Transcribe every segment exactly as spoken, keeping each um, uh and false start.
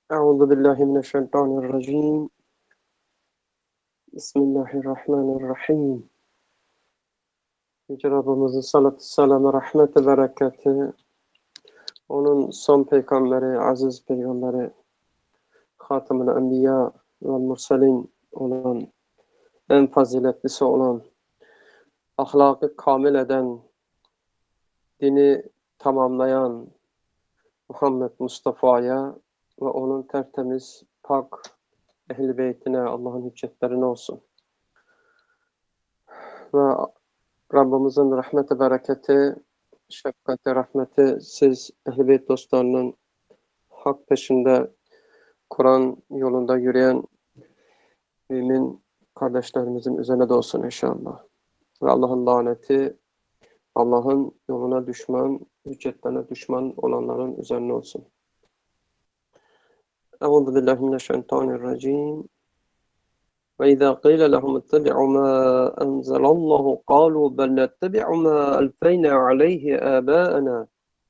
Euzu billahi mineşşeytanirracim. Bismillahirrahmanirrahim. Yüce Rabbimizin salatü selamı, rahmeti, bereketi, onun son peygamberi, aziz peygamberi, Hatemül Enbiya ve Murselin olan, en faziletlisi olan, ahlakı kamil eden, dini tamamlayan Muhammed Mustafa'ya ve onun tertemiz, pak, ehl-i beytine, Allah'ın hüccetlerine olsun. Ve Rabbimizin rahmeti, bereketi, şefkati, rahmeti siz Ehl-i Beyt dostlarının hak peşinde, Kur'an yolunda yürüyen mümin kardeşlerimizin üzerine de olsun inşallah. Ve Allah'ın laneti, Allah'ın yoluna düşman, hüccetlerine düşman olanların üzerine olsun. Euzu billahi mineşşeytanirracim. وَإِذَا قِيلَ لَهُمُ اتَّبِعُوا مَا أَنزَلَ اللّٰهُ قَالُوا بَلْ نَتَّبِعُ مَا أَلْفَيْنَا عَلَيْهِ آبَاءَنَا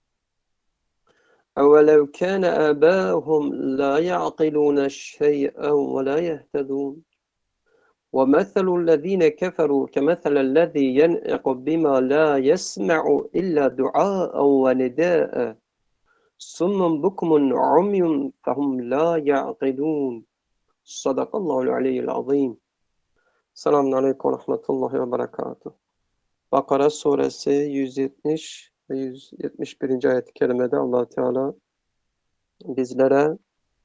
أَوَلَوْ كَانَ آبَاؤُهُمْ لَا يَعْقِلُونَ شَيْئًا وَلَا يَهْتَدُونَ وَمَثَلُ الَّذِينَ كَفَرُوا كَمَثَلِ الَّذِي يَنْعِقُ بِمَا لَا يَسْمَعُ إِلَّا دُعَاءً وَنِدَاءً صُمٌّ بُكْمٌ عُمْيٌ فَهُمْ لَا يَعْقِلُونَ Sadakallahul aliyyil azim. Selamun aleyküm ve rahmetullahi ve berekatuhu. Bakara suresi yüz yetmiş ve yüz yetmiş birinci ayet-i kerimede Allah Teala bizlere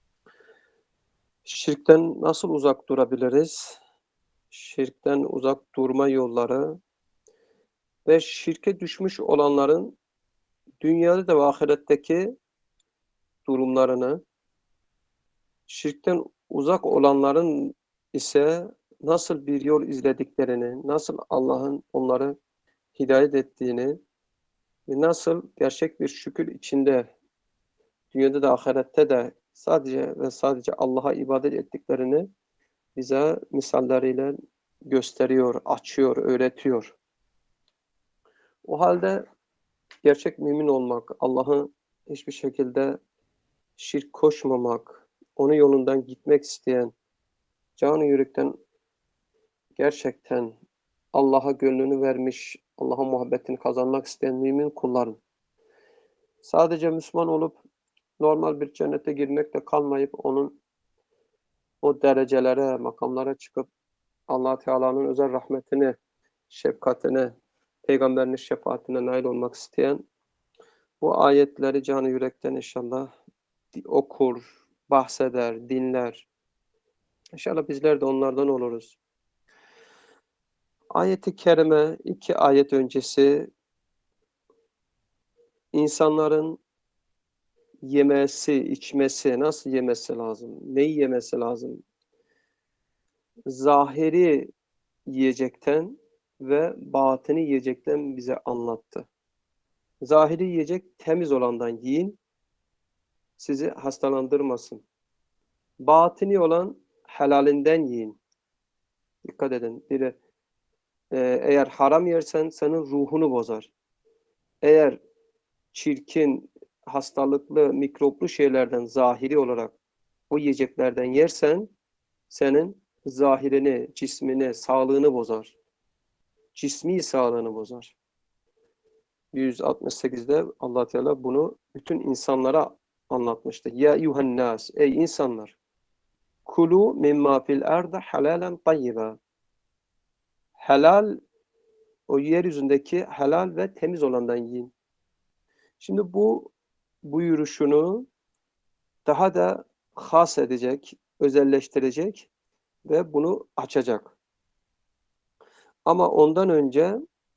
şirkten nasıl uzak durabiliriz, şirkten uzak durma yolları ve şirke düşmüş olanların dünyada da ve ahiretteki durumlarını, şirkten uzak olanların ise nasıl bir yol izlediklerini, nasıl Allah'ın onları hidayet ettiğini ve nasıl gerçek bir şükür içinde dünyada da ahirette de sadece ve sadece Allah'a ibadet ettiklerini bize misalleriyle gösteriyor, açıyor, öğretiyor. O halde gerçek mümin olmak, Allah'ı hiçbir şekilde şirk koşmamak, onun yolundan gitmek isteyen, canı yürekten gerçekten Allah'a gönlünü vermiş, Allah'ın muhabbetini kazanmak isteyen mümin kulların sadece Müslüman olup normal bir cennete girmekle kalmayıp onun o derecelere, makamlara çıkıp Allah Teala'nın özel rahmetine, şefkatine, peygamberinin şefaatine nail olmak isteyen bu ayetleri canı yürekten inşallah okur, bahseder, dinler. İnşallah bizler de onlardan oluruz. Ayet-i kerime iki ayet öncesi insanların yemesi, içmesi, nasıl yemesi lazım, neyi yemesi lazım? Zahiri yiyecekten ve batini yiyecekten bize anlattı. Zahiri yiyecek temiz olandan yiyin, sizi hastalandırmasın. Batini olan helalinden yiyin. Dikkat edin. Biri, e, eğer haram yersen senin ruhunu bozar. Eğer çirkin, hastalıklı, mikroplu şeylerden zahiri olarak o yiyeceklerden yersen senin zahirini, cismini, sağlığını bozar. Cismi sağlığını bozar. yüz altmış sekizde Allah Teala bunu bütün insanlara anlatmıştı. Ya eyyuhennas, ey insanlar, kulu mimma fil ardı halalen tayyiba. Helal, o yeryüzündeki helal ve temiz olandan yiyin. Şimdi bu buyuruşunu daha da has edecek, özelleştirecek ve bunu açacak. Ama ondan önce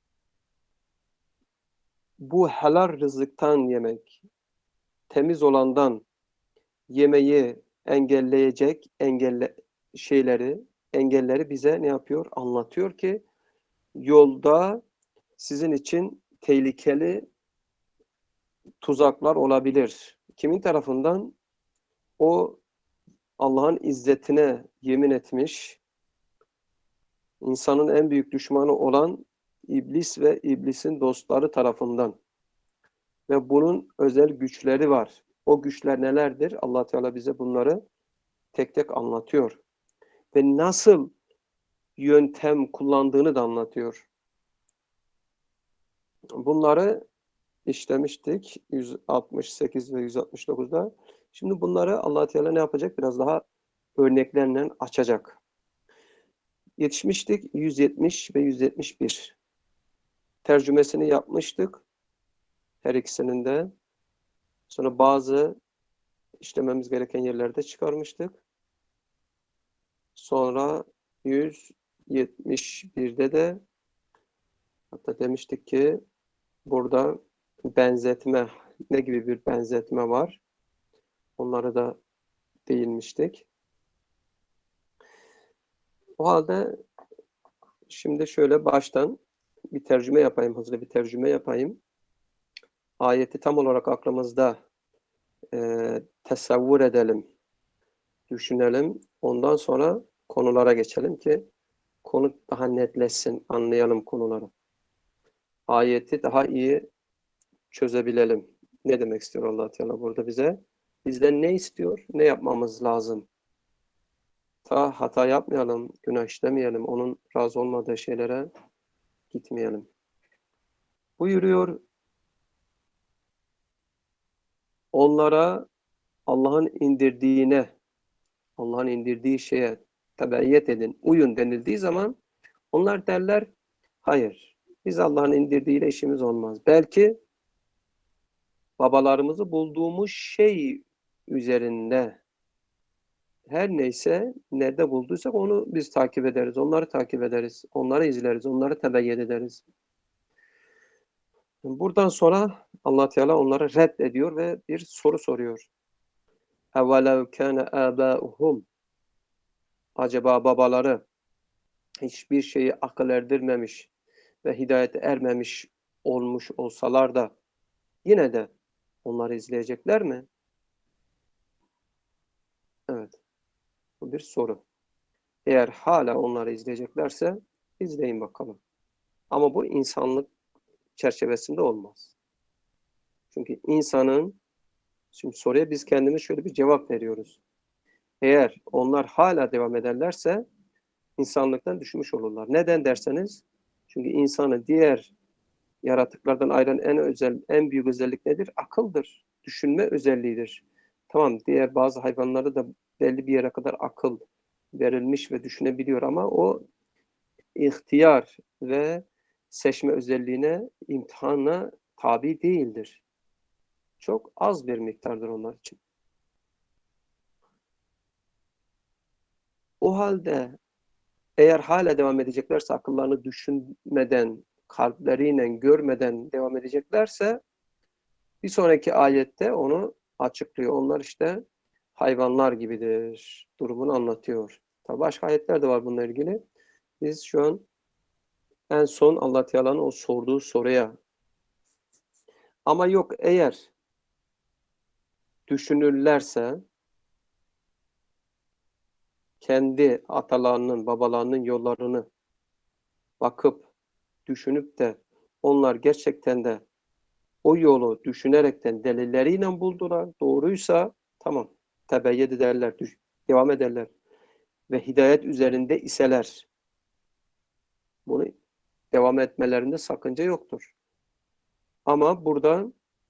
bu helal rızıktan yemek, temiz olandan yemeği engelleyecek engelle şeyleri, engelleri bize ne yapıyor? Anlatıyor ki yolda sizin için tehlikeli tuzaklar olabilir. Kimin tarafından? O Allah'ın izzetine yemin etmiş, insanın en büyük düşmanı olan iblis ve iblisin dostları tarafından. Ve bunun özel güçleri var. O güçler nelerdir? Allah Teala bize bunları tek tek anlatıyor. Ve nasıl yöntem kullandığını da anlatıyor. Bunları işlemiştik yüz altmış sekiz ve yüz altmış dokuzda. Şimdi bunları Allah Teala ne yapacak? Biraz daha örneklerle açacak. Yetişmiştik yüz yetmiş ve yüz yetmiş bir. Tercümesini yapmıştık her ikisinin de. Sonra bazı işlememiz gereken yerlerde çıkarmıştık. Sonra yüz yetmiş birde de hatta demiştik ki burada benzetme, ne gibi bir benzetme var? Onlara da değinmiştik. O halde şimdi şöyle baştan bir tercüme yapayım, hızlı bir tercüme yapayım. Ayeti tam olarak aklımızda e, tesavvur edelim, düşünelim. Ondan sonra konulara geçelim ki konu daha netleşsin, anlayalım konuları. Ayeti daha iyi çözebilelim. Ne demek istiyor Allah Teala burada bize? Bizden ne istiyor? Ne yapmamız lazım? Ta hata yapmayalım, günah işlemeyelim, onun razı olmadığı şeylere gitmeyelim. Buyuruyor, onlara Allah'ın indirdiğine, Allah'ın indirdiği şeye tebeyyet edin, uyun denildiği zaman onlar derler, hayır, biz Allah'ın indirdiğiyle işimiz olmaz. Belki babalarımızı bulduğumuz şey üzerinde her neyse, nerede bulduysak onu biz takip ederiz, onları takip ederiz, onları izleriz, onları tebeyyet ederiz. Buradan sonra Allah Teala onları reddediyor ve bir soru soruyor. اَوَلَوْ كَانَ آبَاؤُهُمْ Acaba babaları hiçbir şeyi akıl erdirmemiş ve hidayete ermemiş olmuş olsalar da yine de onları izleyecekler mi? Evet, bu bir soru. Eğer hala onları izleyeceklerse izleyin bakalım. Ama bu insanlık çerçevesinde olmaz. Çünkü insanın, şimdi soruya biz kendimiz şöyle bir cevap veriyoruz. Eğer onlar hala devam ederlerse insanlıktan düşmüş olurlar. Neden derseniz, çünkü insanı diğer yaratıklardan ayıran en özel, en büyük özellik nedir? Akıldır. Düşünme özelliğidir. Tamam, diğer bazı hayvanlarda da belli bir yere kadar akıl verilmiş ve düşünebiliyor ama o ihtiyar ve seçme özelliğine, imtihana tabi değildir. Çok az bir miktardır onlar için. O halde eğer hala devam edeceklerse, akıllarını düşünmeden, kalpleriyle görmeden devam edeceklerse, bir sonraki ayette onu açıklıyor. Onlar işte hayvanlar gibidir durumunu anlatıyor. Tabii başka ayetler de var bununla ilgili. Biz şu an en son Allah Teala'nın o sorduğu soruya, ama yok eğer düşünürlerse, kendi atalarının, babalarının yollarını bakıp, düşünüp de onlar gerçekten de o yolu düşünerekten delilleriyle buldular. Doğruysa tamam, tebeyyet ederler, devam ederler. Ve hidayet üzerinde iseler, bunu devam etmelerinde sakınca yoktur. Ama burada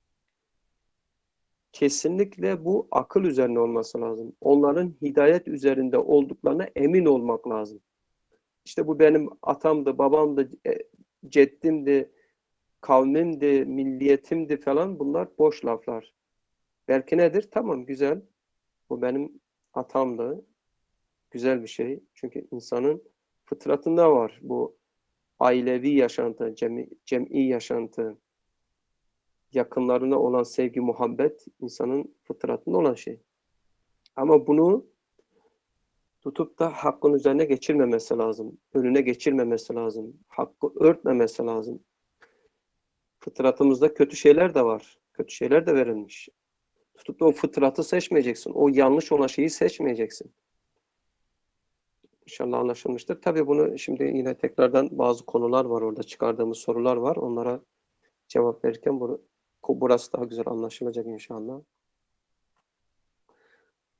kesinlikle bu akıl üzerine olması lazım. Onların hidayet üzerinde olduklarına emin olmak lazım. İşte bu benim atamdı, babamdı, ceddimdi, kavmimdi, milliyetimdi falan, bunlar boş laflar. Belki nedir? Tamam, güzel. Bu benim atamdı. Güzel bir şey. Çünkü insanın fıtratında var bu ailevi yaşantı, cemi, cem'i yaşantı, yakınlarına olan sevgi, muhabbet insanın fıtratında olan şey. Ama bunu tutup da hakkın üzerine geçirmemesi lazım. Önüne geçirmemesi lazım. Hakkı örtmemesi lazım. Fıtratımızda kötü şeyler de var. Kötü şeyler de verilmiş. Tutup da o fıtratı seçmeyeceksin. O yanlış olan şeyi seçmeyeceksin. İnşallah anlaşılmıştır. Tabii bunu şimdi yine tekrardan bazı konular var orada, çıkardığımız sorular var. Onlara cevap verirken burası daha güzel anlaşılacak inşallah.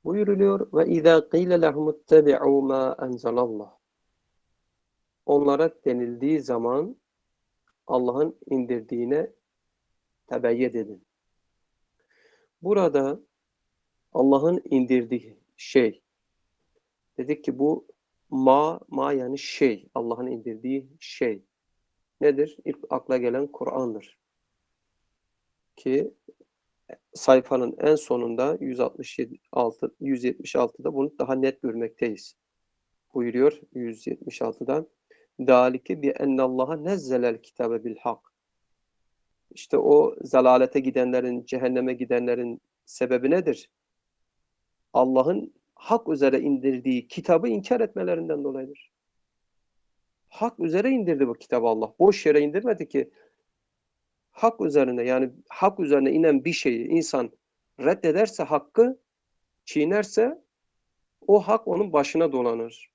Buyuruluyor ve izâ qîle lehumuttebi'û mâ enzelallah. Onlara denildiği zaman Allah'ın indirdiğine tebeyyet edin. Burada Allah'ın indirdiği şey, dedik ki bu ma, ma yani şey, Allah'ın indirdiği şey nedir? İlk akla gelen Kur'an'dır. Ki sayfanın en sonunda yüz altmış altı, yüz yetmiş altıda bunu daha net görmekteyiz. Buyuruyor yüz yetmiş altıda. Dâlike bi ennallaha nezzelel kitabe bil hak. İşte o zalalete gidenlerin, cehenneme gidenlerin sebebi nedir? Allah'ın hak üzere indirdiği kitabı inkar etmelerinden dolayıdır. Hak üzere indirdi bu kitabı Allah. Boş yere indirmedi ki. Hak üzerine, yani hak üzerine inen bir şeyi insan reddederse, hakkı çiğnerse o hak onun başına dolanır.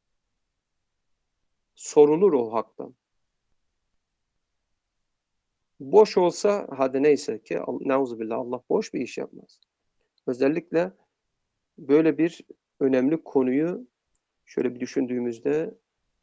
Sorulur o haktan. Boş olsa hadi neyse ki neuzubillah, Allah boş bir iş yapmaz. Özellikle böyle bir önemli konuyu şöyle bir düşündüğümüzde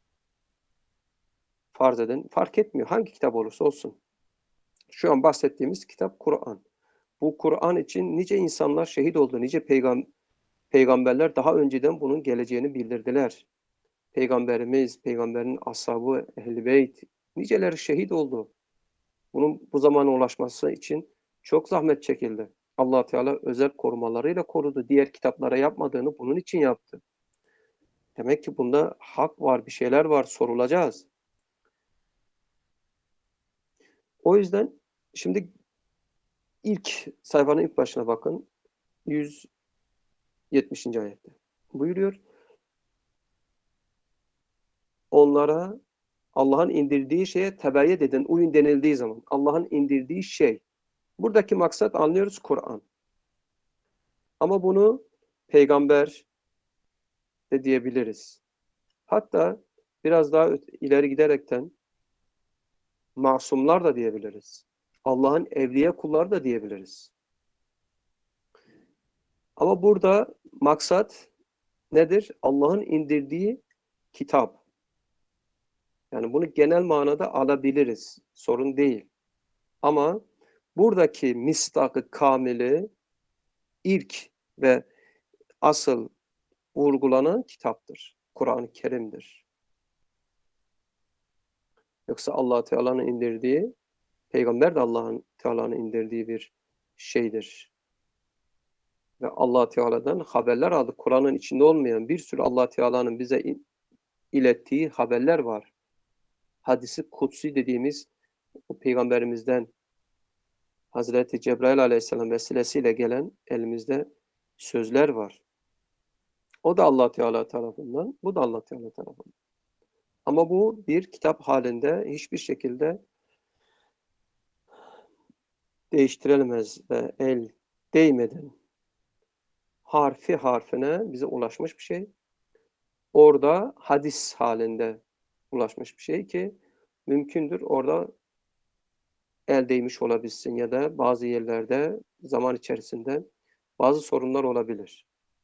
farz edin, fark etmiyor. Hangi kitap olursa olsun. Şu an bahsettiğimiz kitap Kur'an. Bu Kur'an için nice insanlar şehit oldu, nice peygam peygamberler daha önceden bunun geleceğini bildirdiler. Peygamberimiz, peygamberin ashabı, ehl-i beyt, niceleri şehit oldu. Bunun bu zamana ulaşması için çok zahmet çekildi. Allah Teala özel korumalarıyla korudu. Diğer kitaplara yapmadığını bunun için yaptı. Demek ki bunda hak var, bir şeyler var, sorulacağız. O yüzden şimdi ilk sayfanın ilk başına bakın. yüz yetmişinci ayette. Buyuruyor. Onlara Allah'ın indirdiği şeye tebeyyet edin, uyun denildiği zaman. Allah'ın indirdiği şey. Buradaki maksat anlıyoruz Kur'an. Ama bunu peygamber de diyebiliriz. Hatta biraz daha ileri giderekten masumlar da diyebiliriz. Allah'ın evliya kulları da diyebiliriz. Ama burada maksat nedir? Allah'ın indirdiği kitap. Yani bunu genel manada alabiliriz. Sorun değil. Ama buradaki mistak-ı kamili ilk ve asıl vurgulanan kitaptır. Kur'an-ı Kerim'dir. Yoksa Allah Teala'nın indirdiği, peygamber de Allah'ın Teala'nın indirdiği bir şeydir. Ve Allah Teala'dan haberler aldık. Kur'an'ın içinde olmayan bir sürü Allah Teala'nın bize ilettiği haberler var. Hadisi kutsi dediğimiz o peygamberimizden Hazreti Cebrail Aleyhisselam vesilesiyle gelen elimizde sözler var. O da Allah Teala tarafından, bu da Allah Teala tarafından. Ama bu bir kitap halinde hiçbir şekilde değiştirilemez ve el değmeden harfi harfine bize ulaşmış bir şey. Orada hadis halinde ulaşmış bir şey ki mümkündür orada el değmiş olabilsin ya da bazı yerlerde zaman içerisinde bazı sorunlar olabilir.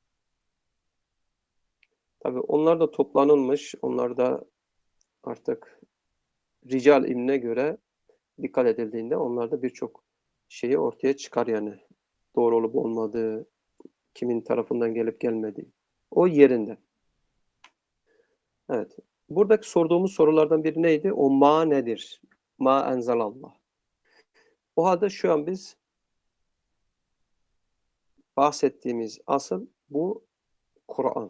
Tabii onlar da toplanılmış, onlar da artık rical ilmine göre dikkat edildiğinde onlar da birçok şeyi ortaya çıkar yani. Doğru olup olmadığı, kimin tarafından gelip gelmediği. O yerinde. Evet. Buradaki sorduğumuz sorulardan biri neydi? O ma nedir? Ma enzelallah. O halde şu an biz bahsettiğimiz asıl bu Kur'an.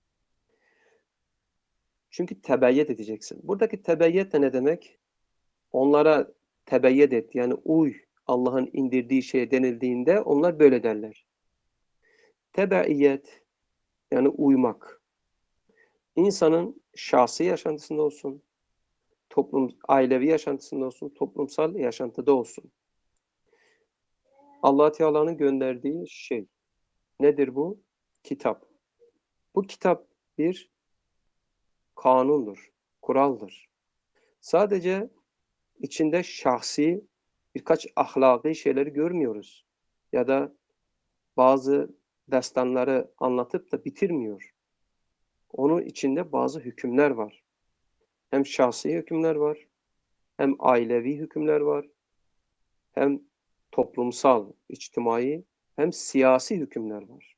Çünkü tebeyyet edeceksin. Buradaki tebeyyet de ne demek? Onlara tebeyyet et, yani uy Allah'ın indirdiği şeye denildiğinde onlar böyle derler. Tebeiyet yani uymak. İnsanın şahsi yaşantısında olsun, toplum, ailevi yaşantısında olsun, toplumsal yaşantıda olsun. Allah Teala'nın gönderdiği şey. Nedir bu? Kitap. Bu kitap bir kanundur, kuraldır. Sadece içinde şahsi birkaç ahlaki şeyleri görmüyoruz. Ya da bazı destanları anlatıp da bitirmiyor. Onun içinde bazı hükümler var. Hem şahsi hükümler var, hem ailevi hükümler var, hem toplumsal, içtimai, hem siyasi hükümler var.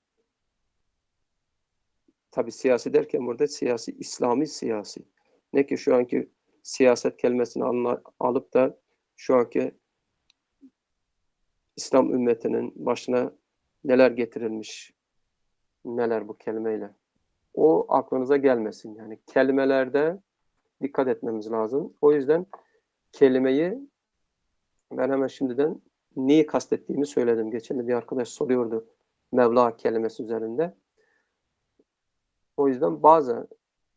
Tabii siyasi derken burada siyasi, İslami siyasi. Ne ki şu anki siyaset kelimesini anla, alıp da şu anki İslam ümmetinin başına neler getirilmiş, neler bu kelimeyle. O aklınıza gelmesin. Yani kelimelerde dikkat etmemiz lazım. O yüzden kelimeyi ben hemen şimdiden neyi kastettiğimi söyledim. Geçen de bir arkadaş soruyordu Mevla kelimesi üzerinde. O yüzden bazı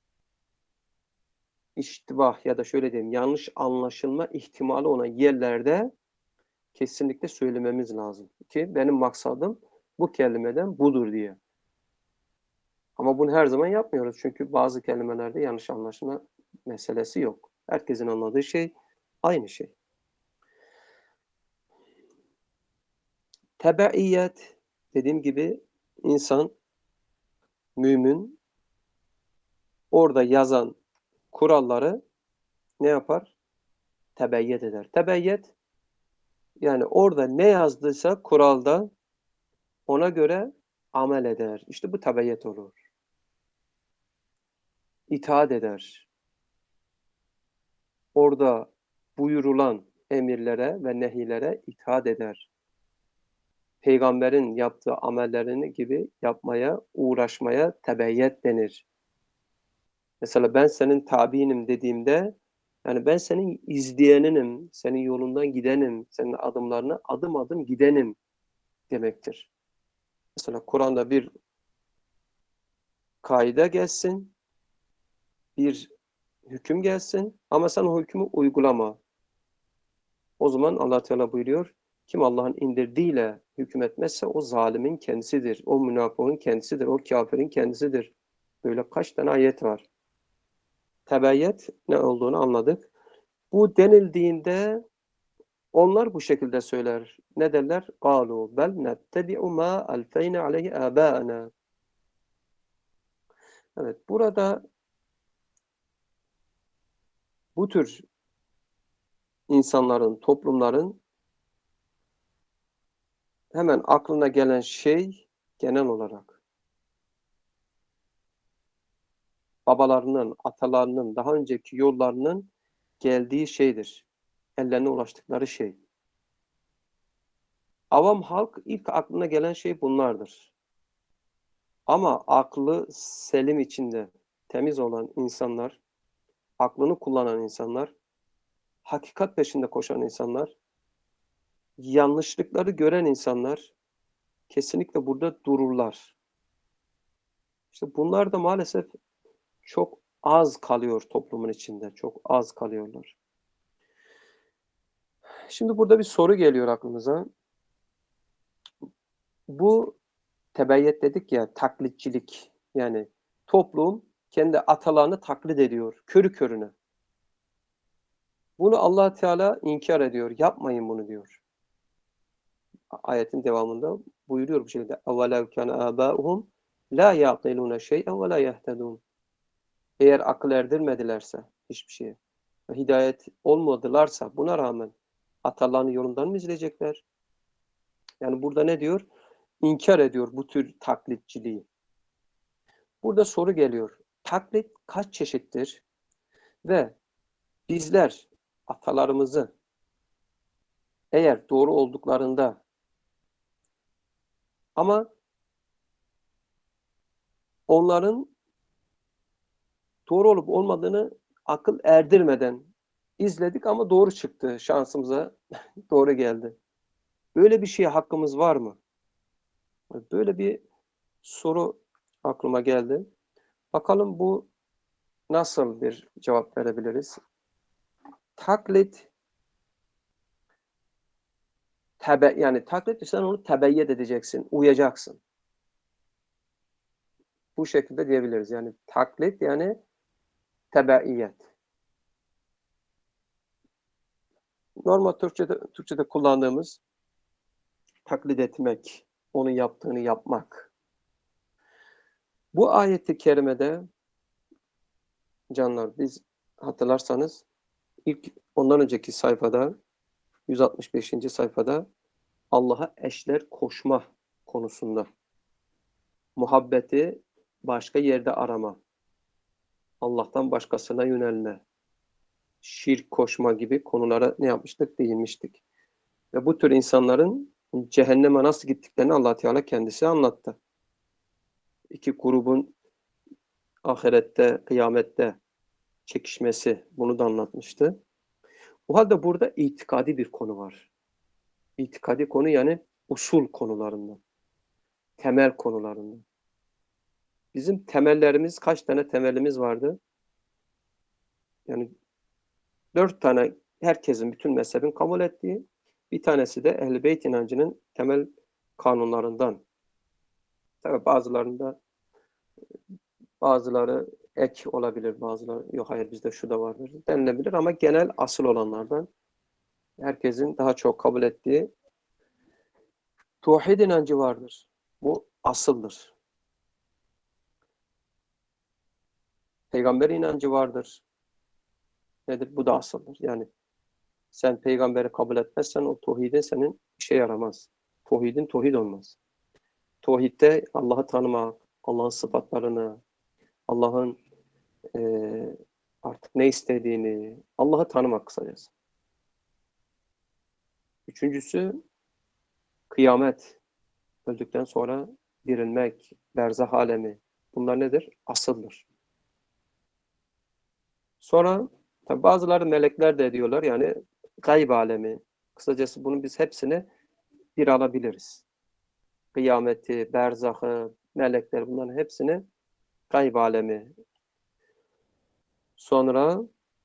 iştibah ya da şöyle diyeyim yanlış anlaşılma ihtimali olan yerlerde kesinlikle söylememiz lazım. Ki benim maksadım bu kelimeden budur diye. Ama bunu her zaman yapmıyoruz. Çünkü bazı kelimelerde yanlış anlaşılma meselesi yok. Herkesin anladığı şey aynı şey. Tebeiyet dediğim gibi insan, mümin orada yazan kuralları ne yapar? Tebeyyet eder. Tebeyyet yani orada ne yazdıysa kuralda ona göre amel eder. İşte bu tebeyyet olur. İtaat eder. Orada buyurulan emirlere ve nehilere itaat eder. Peygamberin yaptığı amellerini gibi yapmaya, uğraşmaya tebeyyet denir. Mesela ben senin tabiinim dediğimde, yani ben senin izleyeninim, senin yolundan gidenim, senin adımlarına adım adım gidenim demektir. Mesela Kur'an'da bir kaide gelsin, bir hüküm gelsin ama sen o hükmü uygulama. O zaman Allah Teala buyuruyor, kim Allah'ın indirdiğiyle hüküm etmezse o zalimin kendisidir, o münafığın kendisidir, o kafirin kendisidir. Böyle kaç tane ayet var. Tebeyyet ne olduğunu anladık. Bu denildiğinde onlar bu şekilde söyler. Ne derler? قَالُوا بَلْ نَتَّبِعُ مَا أَلْفَيْنَ عَلَيْهِ آبَاءَنَا. Evet, burada bu tür insanların, toplumların hemen aklına gelen şey genel olarak babalarının, atalarının, daha önceki yollarının geldiği şeydir. Ellerine ulaştıkları şey. Avam halk ilk aklına gelen şey bunlardır. Ama aklı selim içinde temiz olan insanlar, aklını kullanan insanlar, hakikat peşinde koşan insanlar, yanlışlıkları gören insanlar kesinlikle burada dururlar. İşte bunlar da maalesef çok az kalıyor toplumun içinde. Çok az kalıyorlar. Şimdi burada bir soru geliyor aklımıza. Bu tebeyyet dedik ya, taklitçilik. Yani toplum kendi atalarını taklit ediyor. Körü körüne. Bunu Allah Teala inkar ediyor. Yapmayın bunu diyor. Ayetin devamında buyuruyor bu şekilde. اَوَلَوْ كَانَ آبَاؤُهُمْ لَا يَعْقِلُونَ شَيْئًا وَلَا يَهْتَدُونَ. Eğer akıl erdirmedilerse hiçbir şeye, hidayet olmadılarsa buna rağmen atalarının yolundan mı izleyecekler? Yani burada ne diyor? İnkar ediyor bu tür taklitçiliği. Burada soru geliyor. Taklit kaç çeşittir? Ve bizler atalarımızı eğer doğru olduklarında ama onların doğru olup olmadığını akıl erdirmeden izledik ama doğru çıktı. Şansımıza doğru geldi. Böyle bir şeye hakkımız var mı? Böyle bir soru aklıma geldi. Bakalım bu nasıl bir cevap verebiliriz? Taklit tebe yani taklit sen onu tebeyyet edeceksin, uyacaksın. Bu şekilde diyebiliriz. Yani taklit yani tebeiyet. Normal Türkçe'de Türkçe'de kullandığımız taklit etmek, onun yaptığını yapmak. Bu ayet-i kerimede canlar, biz hatırlarsanız ilk ondan önceki sayfada, yüz altmış beşinci sayfada Allah'a eşler koşma konusunda, muhabbeti başka yerde arama, Allah'tan başkasına yönelme, şirk koşma gibi konulara ne yapmıştık? Değinmiştik. Ve bu tür insanların cehenneme nasıl gittiklerini Allah Teala kendisi anlattı. İki grubun ahirette, kıyamette çekişmesi, bunu da anlatmıştı. O halde burada itikadi bir konu var. İtikadi konu, yani usul konularında, temel konularında. Bizim temellerimiz, kaç tane temelimiz vardı? Yani dört tane, herkesin, bütün mezhebin kabul ettiği, bir tanesi de Ehl-i Beyt inancının temel kanunlarından. Tabii bazılarında, bazıları ek olabilir, bazıları yok hayır bizde şu da vardır denilebilir, ama genel asıl olanlardan, herkesin daha çok kabul ettiği tevhid inancı vardır. Bu asıldır. Peygamber inancı vardır. Nedir? Bu da asıldır. Yani sen peygamberi kabul etmezsen o tevhidin senin işe yaramaz. Tevhidin tevhid olmaz. Tevhidde Allah'ı tanımak, Allah'ın sıfatlarını, Allah'ın e, artık ne istediğini, Allah'ı tanımak kısacası. Üçüncüsü kıyamet. Öldükten sonra dirilmek, berzah alemi. Bunlar nedir? Asıldır. Sonra tabi bazıları melekler de diyorlar, yani gayb alemi. Kısacası bunun biz hepsini bir alabiliriz. Kıyameti, berzahı, melekler, bunların hepsini gayb alemi. Sonra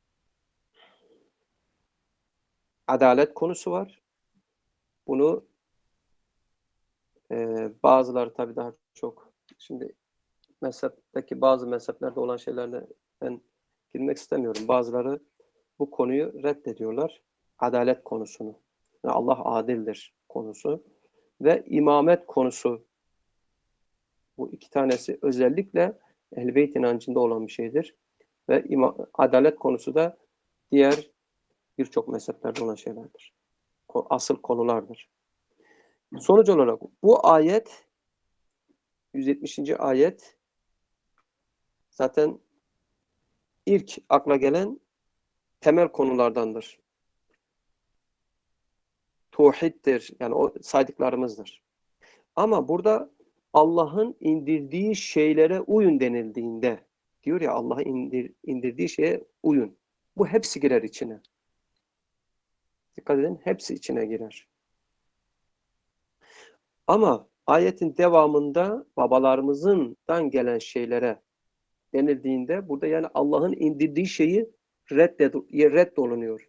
adalet konusu var. Bunu e, bazıları tabii daha çok, şimdi mezhepteki bazı mezheplerde olan şeylerle ben girmek istemiyorum. Bazıları bu konuyu reddediyorlar. Adalet konusunu. Yani Allah adildir konusu. Ve imamet konusu. Bu iki tanesi özellikle Ehl-i Beyt inancında olan bir şeydir. Ve adalet konusu da diğer birçok mezheplerde olan şeylerdir. Asıl konulardır. Sonuç olarak bu ayet, yüz yetmişinci ayet zaten ilk akla gelen temel konulardandır. Tevhiddir. Yani o saydıklarımızdır. Ama burada Allah'ın indirdiği şeylere uyun denildiğinde, diyor ya, Allah'ın indir, indirdiği şeye uyun. Bu hepsi girer içine. Dikkat edin, hepsi içine girer. Ama ayetin devamında babalarımızdan gelen şeylere denildiğinde, burada yani Allah'ın indirdiği şeyi reddolunuyor.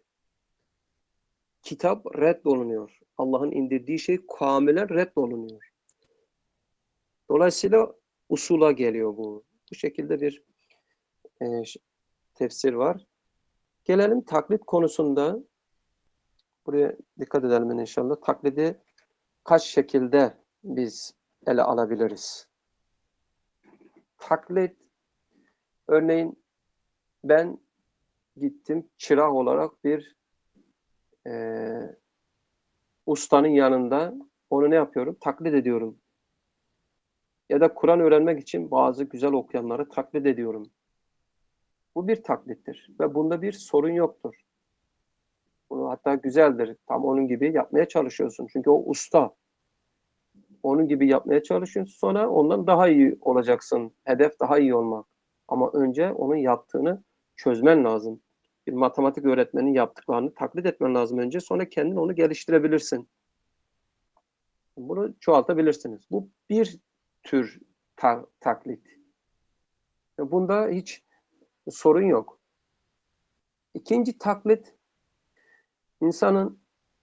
Kitap reddolunuyor. Allah'ın indirdiği şey kamilen reddolunuyor. Dolayısıyla usula geliyor bu. Bu şekilde bir e, tefsir var. Gelelim taklit konusunda. Buraya dikkat edelim inşallah. Taklidi kaç şekilde biz ele alabiliriz? Taklit, örneğin ben gittim çırak olarak bir e, ustanın yanında, onu ne yapıyorum? Taklit ediyorum. Ya da Kur'an öğrenmek için bazı güzel okuyanları taklit ediyorum. Bu bir taklittir ve bunda bir sorun yoktur. Bu hatta güzeldir. Tam onun gibi yapmaya çalışıyorsun. Çünkü o usta. Onun gibi yapmaya çalışıyorsun. Sonra ondan daha iyi olacaksın. Hedef daha iyi olmak. Ama önce onun yaptığını çözmen lazım. Bir matematik öğretmenin yaptıklarını taklit etmen lazım önce. Sonra kendin onu geliştirebilirsin. Bunu çoğaltabilirsiniz. Bu bir tür ta taklit. Bunda hiç sorun yok. İkinci taklit, insanın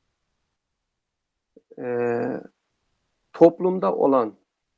e, toplumda olan,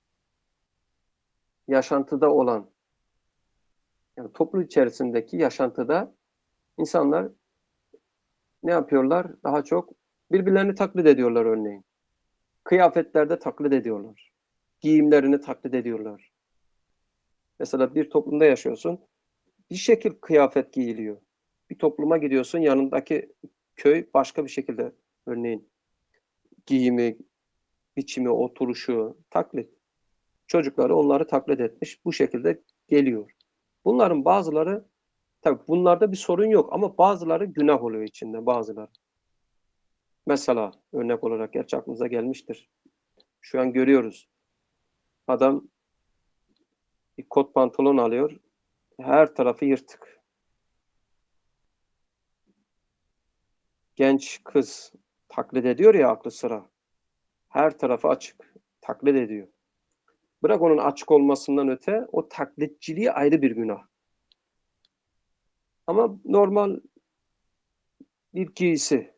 yaşantıda olan, yani toplum içerisindeki yaşantıda insanlar ne yapıyorlar? Daha çok birbirlerini taklit ediyorlar örneğin. Kıyafetlerde taklit ediyorlar. Giyimlerini taklit ediyorlar. Mesela bir toplumda yaşıyorsun, bir şekil kıyafet giyiliyor. Bir topluma gidiyorsun, yanındaki köy başka bir şekilde örneğin giyimi, biçimi, oturuşu, taklit. Çocukları onları taklit etmiş, bu şekilde geliyor. Bunların bazıları, tabii bunlarda bir sorun yok ama bazıları günah oluyor içinde, bazıları. Mesela örnek olarak gerçi aklınıza gelmiştir. Şu an görüyoruz. Adam bir kot pantolon alıyor, her tarafı yırtık. Genç kız taklit ediyor ya aklı sıra. Her tarafı açık. Taklit ediyor. Bırak onun açık olmasından öte, o taklitçiliği ayrı bir günah. Ama normal bir giysi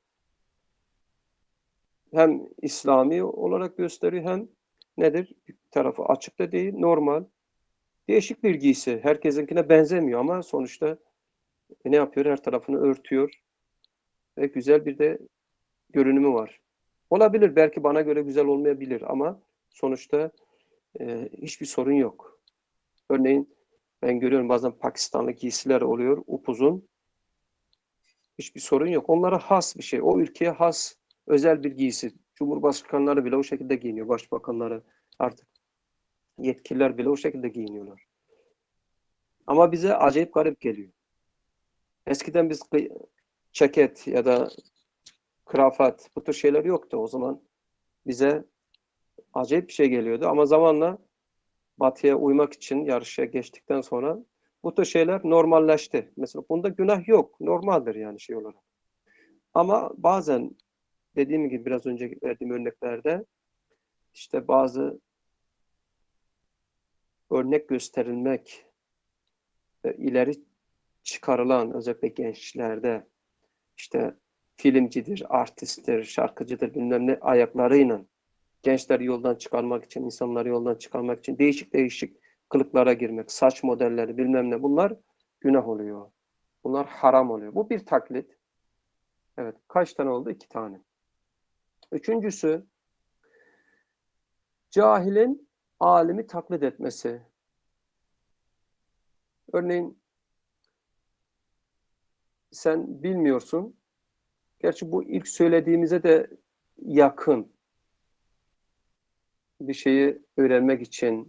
hem İslami olarak gösteriyor hem nedir? Bir tarafı açık da değil, normal. Değişik bir giysi. Herkesinkine benzemiyor ama sonuçta e, ne yapıyor? Her tarafını örtüyor ve güzel bir de görünümü var. Olabilir, belki bana göre güzel olmayabilir ama sonuçta e, hiçbir sorun yok. Örneğin ben görüyorum bazen Pakistanlı giysiler oluyor, upuzun. Hiçbir sorun yok. Onlara has bir şey. O ülkeye has özel bir giysi. Cumhurbaşkanları bile o şekilde giyiniyor. Başbakanları artık yetkililer bile o şekilde giyiniyorlar. Ama bize acayip garip geliyor. Eskiden biz ceket ya da krafat bu tür şeyler yoktu. O zaman bize acayip bir şey geliyordu. Ama zamanla batıya uymak için yarışa geçtikten sonra bu tür şeyler normalleşti. Mesela bunda günah yok. Normaldir yani şey olarak. Ama bazen dediğim gibi biraz önce verdiğim örneklerde işte bazı örnek gösterilmek ileri çıkarılan özellikle gençlerde işte filmcidir, artisttir, şarkıcıdır bilmem ne ayaklarıyla gençleri yoldan çıkarmak için, insanları yoldan çıkarmak için değişik değişik kılıklara girmek, saç modelleri bilmem ne bunlar günah oluyor. Bunlar haram oluyor. Bu bir taklit. Evet. Kaç tane oldu? İki tane. Üçüncüsü cahilin alimi taklit etmesi. Örneğin sen bilmiyorsun. Gerçi bu ilk söylediğimize de yakın bir şeyi öğrenmek için,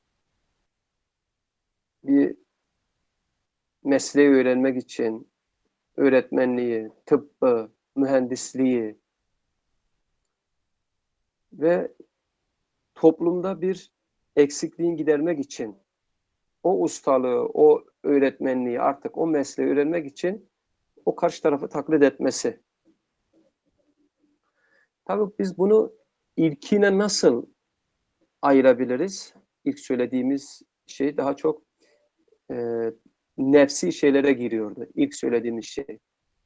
bir mesleği öğrenmek için, öğretmenliği, tıbbı, mühendisliği ve toplumda bir eksikliğin gidermek için o ustalığı, o öğretmenliği artık o mesleği öğrenmek için o karşı tarafı taklit etmesi. Tabii biz bunu ilkine nasıl ayırabiliriz? İlk söylediğimiz şey daha çok e, nefsi şeylere giriyordu. İlk söylediğimiz şey.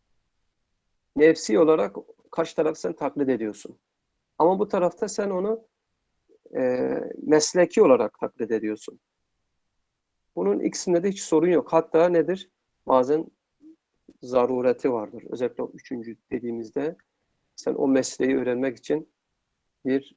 Nefsi olarak karşı tarafı sen taklit ediyorsun. Ama bu tarafta sen onu e, mesleki olarak taklit ediyorsun. Bunun ikisinde de hiç sorun yok. Hatta nedir? Bazen zarureti vardır. Özellikle o üçüncü dediğimizde sen o mesleği öğrenmek için bir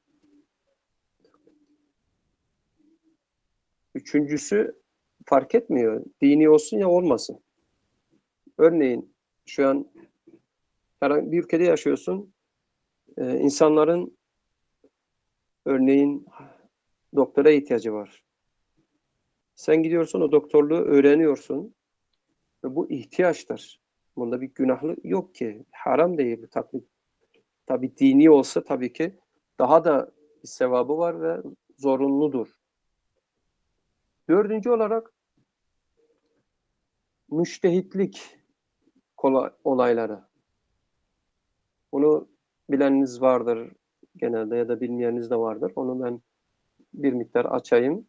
üçüncüsü fark etmiyor. Dini olsun ya olmasın. Örneğin şu an herhangi bir ülkede yaşıyorsun. Ee, insanların örneğin doktora ihtiyacı var. Sen gidiyorsun o doktorluğu öğreniyorsun ve bu ihtiyaçtır. Bunda bir günahlı yok ki. Haram değil bu taklit. Tabii dini olsa tabii ki daha da bir sevabı var ve zorunludur. Dördüncü olarak müştehitlik olayları. Bunu bileniniz vardır genelde ya da bilmeyeniniz de vardır. Onu ben bir miktar açayım.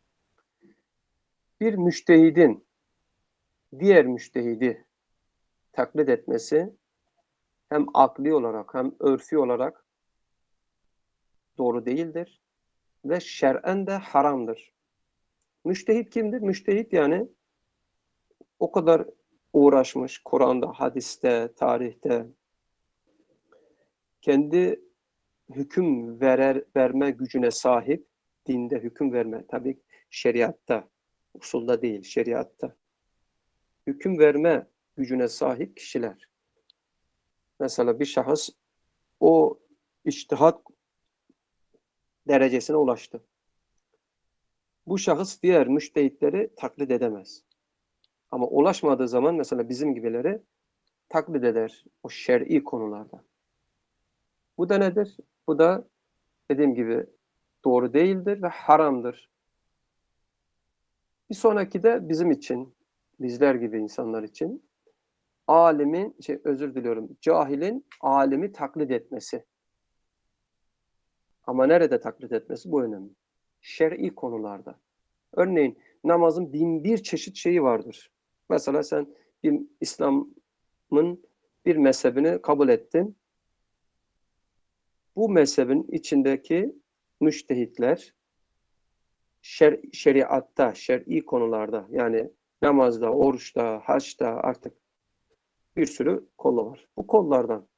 Bir müştehidin diğer müştehidi taklit etmesi hem akli olarak hem örfi olarak doğru değildir ve şer'en de haramdır. Müştehit kimdir? Müştehit yani o kadar uğraşmış Kur'an'da, hadiste, tarihte kendi hüküm verer, verme gücüne sahip, dinde hüküm verme, tabii şeriatta Usulda değil, şeriatta. Hüküm verme gücüne sahip kişiler. Mesela bir şahıs o içtihat derecesine ulaştı. Bu şahıs diğer müştehitleri taklit edemez. Ama ulaşmadığı zaman mesela bizim gibileri taklit eder o şer'i konularda. Bu da nedir? Bu da dediğim gibi doğru değildir ve haramdır. Bir sonraki de bizim için, bizler gibi insanlar için alimin, şey özür diliyorum, cahilin alimi taklit etmesi. Ama nerede taklit etmesi? Bu önemli. Şer'i konularda. Örneğin namazın bin bir çeşit şeyi vardır. Mesela sen bir İslam'ın bir mezhebini kabul ettin. Bu mezhebin içindeki müştehitler şer, şeriatta, şer'i konularda yani namazda, oruçta, haçta artık bir sürü konu var. Bu konulardan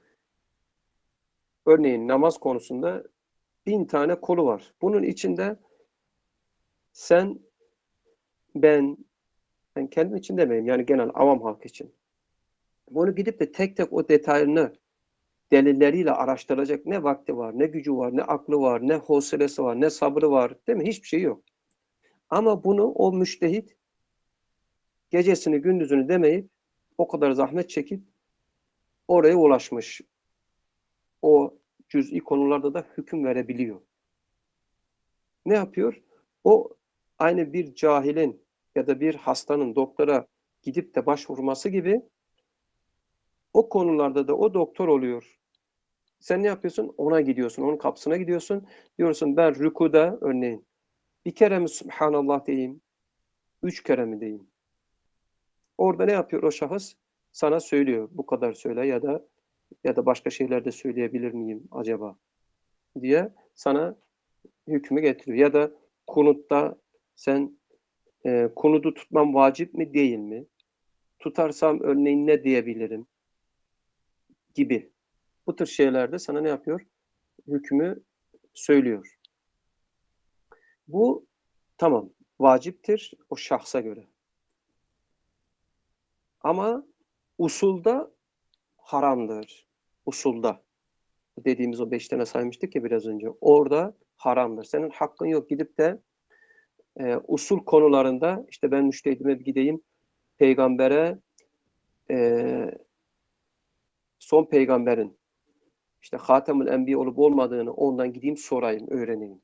örneğin namaz konusunda bin tane konu var. Bunun içinde sen, ben, ben kendim için demeyeyim yani genel avam halk için. Bunu gidip de tek tek o detayını delilleriyle araştıracak ne vakti var, ne gücü var, ne aklı var, ne hevselesi var, ne sabrı var, değil mi? Hiçbir şey yok. Ama bunu o müştehit gecesini gündüzünü demeyip o kadar zahmet çekip oraya ulaşmış. O cüz'i konularda da hüküm verebiliyor. Ne yapıyor? O aynı bir cahilin ya da bir hastanın doktora gidip de başvurması gibi o konularda da o doktor oluyor. Sen ne yapıyorsun? Ona gidiyorsun, onun kapısına gidiyorsun. Diyorsun ben rükuda örneğin bir kere mi Subhanallah diyeyim, üç kere mi diyeyim? Orada ne yapıyor o şahıs? Sana söylüyor. Bu kadar söyle ya da ya da başka şeyler de söyleyebilir miyim acaba diye sana hükmü getiriyor. Ya da kunutta sen e, kunudu tutmam vacip mi değil mi? Tutarsam örneğin ne diyebilirim gibi. Bu tür şeylerde sana ne yapıyor? Hükmü söylüyor. Bu tamam vaciptir o şahsa göre. Ama usulda haramdır. Usulda. Dediğimiz o beş tane saymıştık ya biraz önce. Orada haramdır. Senin hakkın yok gidip de e, usul konularında işte ben müştehidime gideyim peygambere e, son peygamberin işte Hatemül Enbiya olup olmadığını ondan gideyim sorayım, öğreneyim.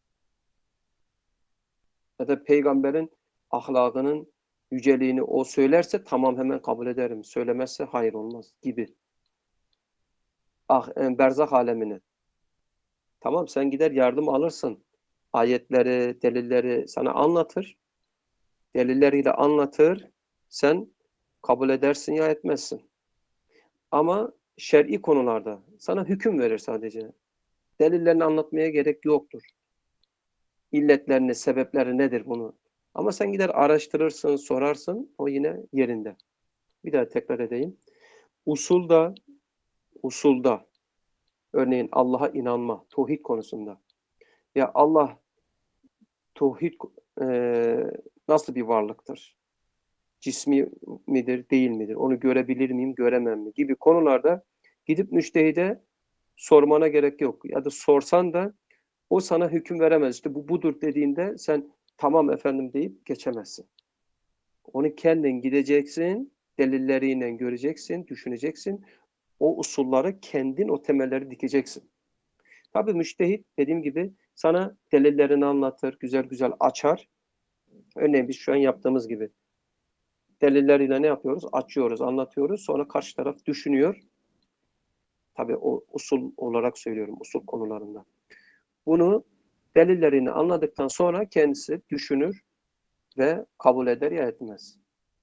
Ya da peygamberin ahlakının yüceliğini o söylerse tamam hemen kabul ederim. Söylemezse hayır olmaz gibi. Ah, berzah alemini. Tamam sen gider yardım alırsın. Ayetleri, delilleri sana anlatır. Delilleriyle anlatır. Sen kabul edersin ya etmezsin. Ama şer'i konularda sana hüküm verir sadece. Delillerini anlatmaya gerek yoktur. İlletlerini, sebepleri nedir bunu? Ama sen gider araştırırsın, sorarsın. O yine yerinde. Bir daha tekrar edeyim. Usulda, usulda örneğin Allah'a inanma, tauhid konusunda. Ya Allah tauhid e, nasıl bir varlıktır? Cismi midir, değil midir? Onu görebilir miyim, göremem mi? Gibi konularda gidip müştehide sormana gerek yok. Ya da sorsan da o sana hüküm veremez. İşte bu budur dediğinde sen tamam efendim deyip geçemezsin. Onu kendin gideceksin, delilleriyle göreceksin, düşüneceksin. O usulları kendin o temelleri dikeceksin. Tabii müştehit dediğim gibi sana delillerini anlatır, güzel güzel açar. Örneğin biz şu an yaptığımız gibi. Delilleriyle ne yapıyoruz? Açıyoruz, anlatıyoruz. Sonra karşı taraf düşünüyor. Tabii o usul olarak söylüyorum, usul konularında. Bunu delillerini anladıktan sonra kendisi düşünür ve kabul eder ya etmez.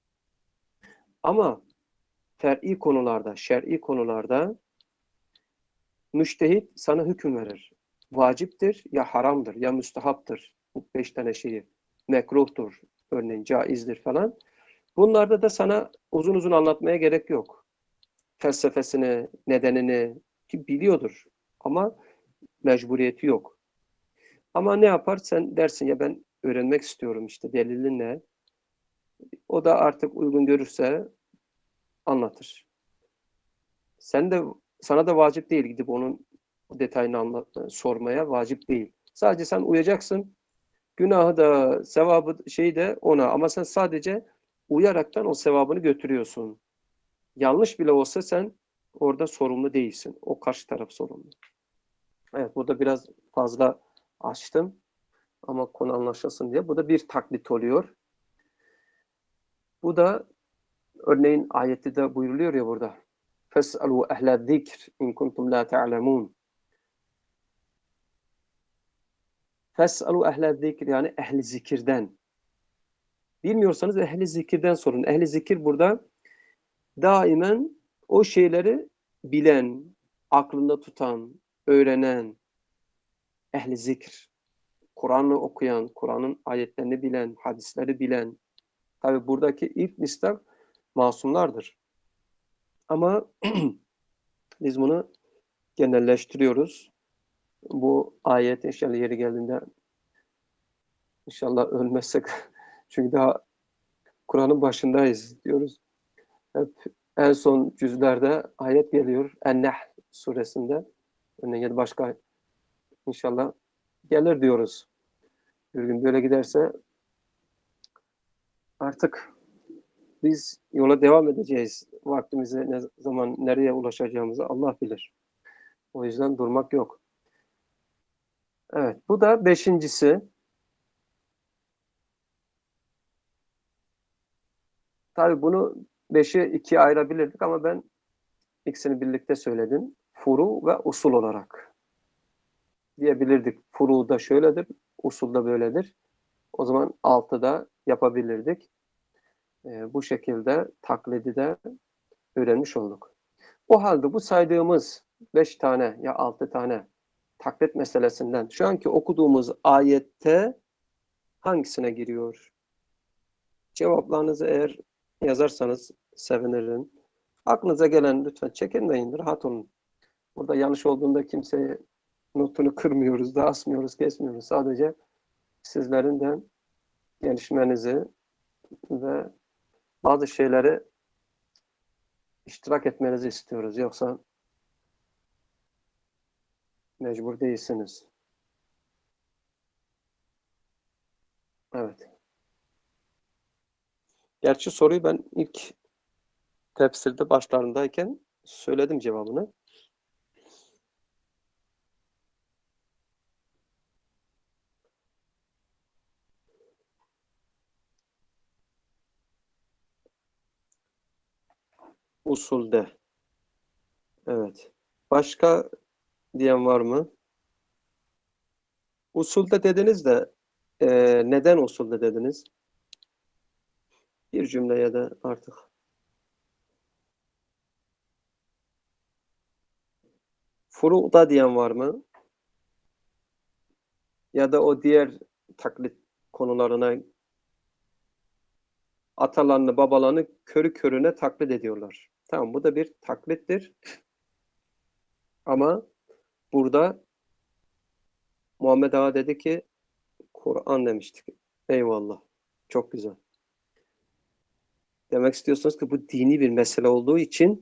Ama fer'i konularda, şer'i konularda müştehit sana hüküm verir. Vaciptir ya haramdır ya müstehaptır. Bu beş tane şeyi. Mekruhtur, örneğin caizdir falan. Bunlarda da sana uzun uzun anlatmaya gerek yok. Felsefesini, nedenini ki biliyordur. Ama mecburiyeti yok. Ama ne yapar? Sen dersin ya ben öğrenmek istiyorum işte delilin ne? O da artık uygun görürse anlatır. Sen de sana da vacip değil gidip onun detayını anlat, sormaya vacip değil. Sadece sen uyacaksın. Günahı da sevabı şeyi de ona ama sen sadece uyaraktan o sevabını götürüyorsun. Yanlış bile olsa sen orada sorumlu değilsin. O karşı taraf sorumlu. Evet burada biraz fazla açtım ama konu anlaşılsın diye. Bu da bir taklit oluyor. Bu da örneğin ayette de buyuruluyor ya burada. فَاسْأَلُوا اَهْلَ الذِّكْرِ اِنْ كُنْتُمْ لَا تَعْلَمُونَ فَاسْأَلُوا اَهْلَ الذِّكْرِ yani ehli zikirden. Bilmiyorsanız ehli zikirden sorun. Ehli zikir burada daimen o şeyleri bilen, aklında tutan, öğrenen, ehli zikir. Kur'an'ı okuyan, Kur'an'ın ayetlerini bilen, hadisleri bilen. Tabi buradaki ilk mistak masumlardır. Ama biz bunu genelleştiriyoruz. Bu ayet inşallah yeri geldiğinde inşallah ölmezsek çünkü daha Kur'an'ın başındayız diyoruz. Hep en son cüzlerde ayet geliyor. En-Nehl suresinde. Örneğin ya da başka inşallah gelir diyoruz. Bir gün böyle giderse artık biz yola devam edeceğiz. Vaktimize ne zaman nereye ulaşacağımızı Allah bilir. O yüzden durmak yok. Evet, bu da beşincisi. Tabii bunu beşe ikiye ayırabilirdik ama ben ikisini birlikte söyledim. Furu ve usul olarak diyebilirdik. Furu da şöyledir, usul da böyledir. O zaman altıda yapabilirdik. E, bu şekilde taklidi de öğrenmiş olduk. O halde bu saydığımız beş tane ya altı tane taklit meselesinden şu anki okuduğumuz ayette hangisine giriyor? Cevaplarınızı eğer yazarsanız sevinirim. Aklınıza gelen lütfen çekinmeyin, rahat olun. Burada yanlış olduğunda kimseye notunu kırmıyoruz da asmıyoruz, kesmiyoruz. Sadece sizlerin de gelişmenizi ve bazı şeyleri iştirak etmenizi istiyoruz. Yoksa mecbur değilsiniz. Evet. Gerçi soruyu ben ilk tefsirde başlarındayken söyledim cevabını. Usulde. Evet. Başka diyen var mı? Usulde dediniz de e, neden usulde dediniz? Bir cümle ya da artık. Furu'da diyen var mı? Ya da o diğer taklit konularına atalarını, babalarını körü körüne taklit ediyorlar. Tamam bu da bir taklittir. Ama burada Muhammed Ağa dedi ki Kur'an demiştik. Eyvallah. Çok güzel. Demek istiyorsunuz ki bu dini bir mesele olduğu için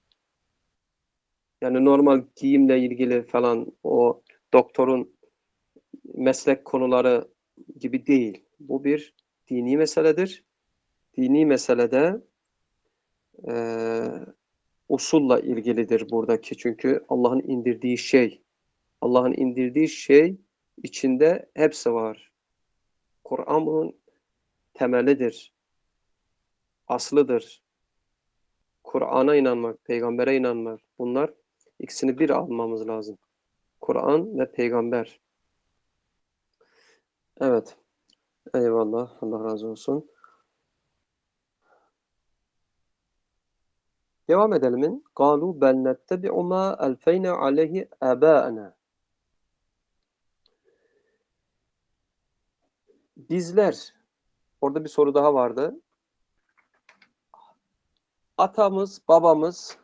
yani normal giyimle ilgili falan o doktorun meslek konuları gibi değil. Bu bir dini meseledir. Dini meselede e, usulla ilgilidir buradaki. Çünkü Allah'ın indirdiği şey, Allah'ın indirdiği şey içinde hepsi var. Kur'an bunun temelidir, aslıdır. Kur'an'a inanmak, peygambere inanmak. Bunlar ikisini bir almamız lazım. Kur'an ve peygamber. Evet. Eyvallah. Allah razı olsun. Devam edelim. قَالُوا بَلْ نَتَّبِعُ مَا أَلْفَيْنَا عَلَيْهِ آبَاءَنَا Bizler, orada bir soru daha vardı. Atamız, babamız